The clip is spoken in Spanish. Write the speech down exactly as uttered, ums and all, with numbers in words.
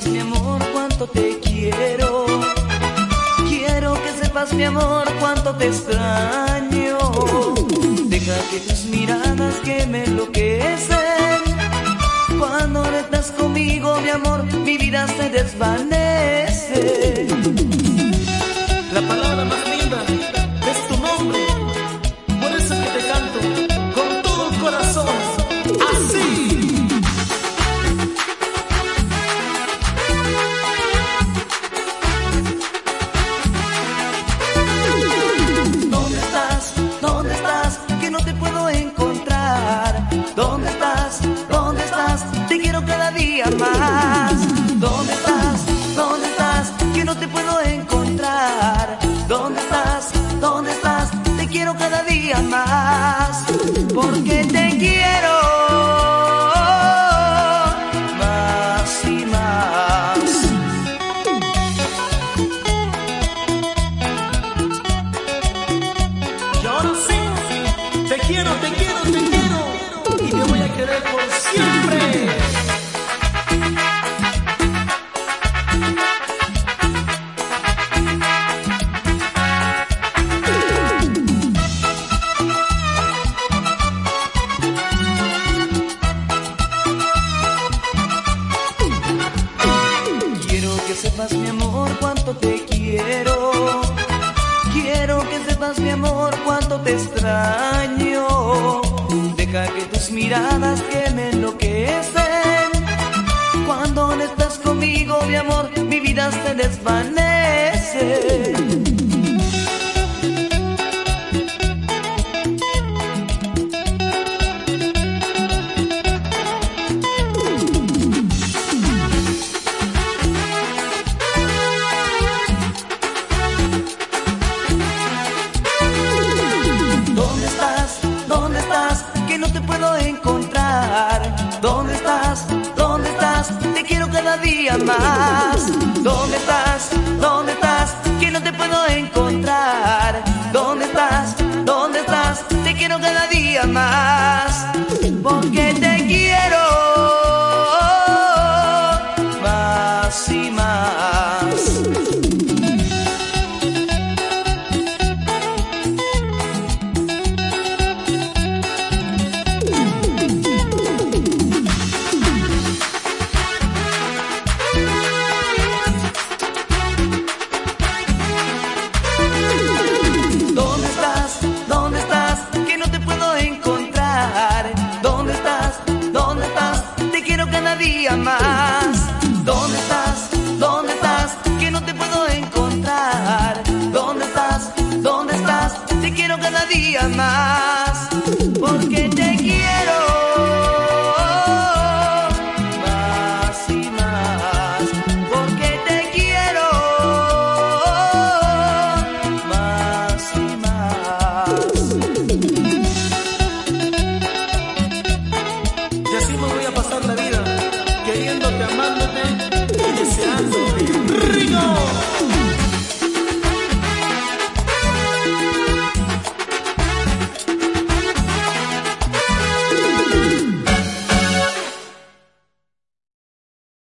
sepas, mi amor, cuánto te quiero. Quiero que sepas, mi amor, cuánto te extraño. Deja que tus miradas que me enloquecen. Cuando no estás conmigo, mi amor, mi vida se desvanece. La palabra más linda es tu nombre, por eso que te canto con todo el corazón, así. ¿Dónde estás? ¿Dónde estás? Que no te puedo encontrar. ¿Dónde estás? ¿Dónde estás? Te quiero cada día más. ¿Dónde estás? ¿Dónde estás? Que no te puedo encontrar. ¿Dónde estás? ¿Dónde estás? Te quiero cada día más. Porque te quiero más y más. Y ahora sí, te quiero, te quiero, te quiero, y te voy a querer por siempre. Que sepas, mi amor, cuánto te quiero. Quiero que sepas, mi amor, cuánto te extraño. Deja que tus miradas que me enloquecen. Cuando no estás conmigo, mi amor, mi vida se desvanece. Que no te puedo encontrar. ¿Dónde estás? ¿Dónde estás? Te quiero cada día más. ¿Dónde estás? ¿Dónde estás? Que no te puedo encontrar. ¿Dónde estás? ¿Dónde estás? Te quiero cada día más. Porque te quiero más y más. Día más. ¿Dónde estás? ¿Dónde estás? Que no te puedo encontrar. ¿Dónde estás? ¿Dónde estás? Te quiero cada día más. Porque te quiero más y más. Porque te quiero más y más. Y así me voy a pasar la vida, queriéndote, amándote